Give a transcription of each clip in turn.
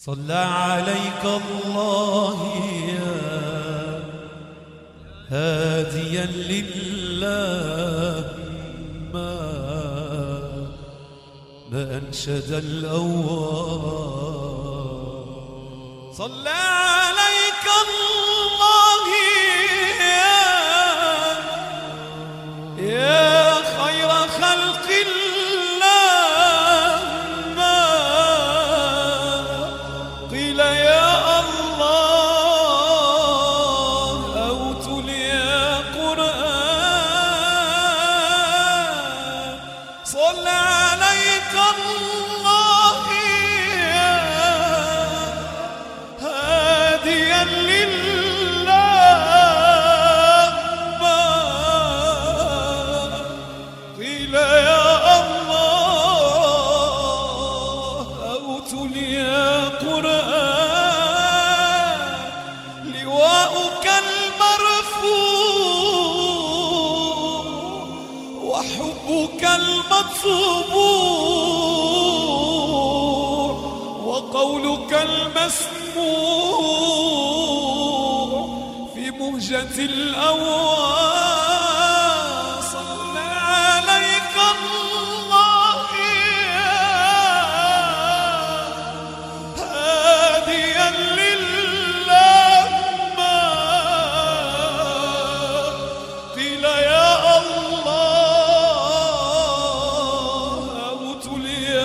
صلى عليك الله يا هاديا لله ما أنشد الأواب. صلى عليك الله يا خير خلق الله ما قيل يا الله أو تلي قرآن. صلى عليك الله هاديا لله ما قيل يا الله أو تلي قرآن. لواؤك المرفوع وحبك المطبوع وقولك المسموع في مهجة الأوان. صلى عليك الله هاديا لله ما قيل يا الله أو تلي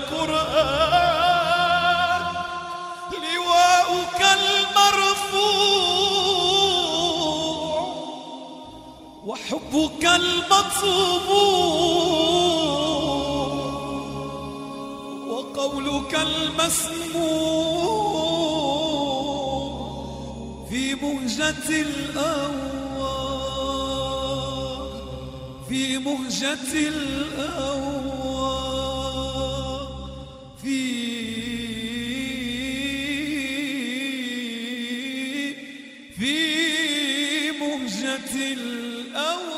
قرآن. لواؤك المرفوع وحبك المطبوع وقولك المسموع في مهجة الأوان. في مهجة الأوان. في مهجة الأوان.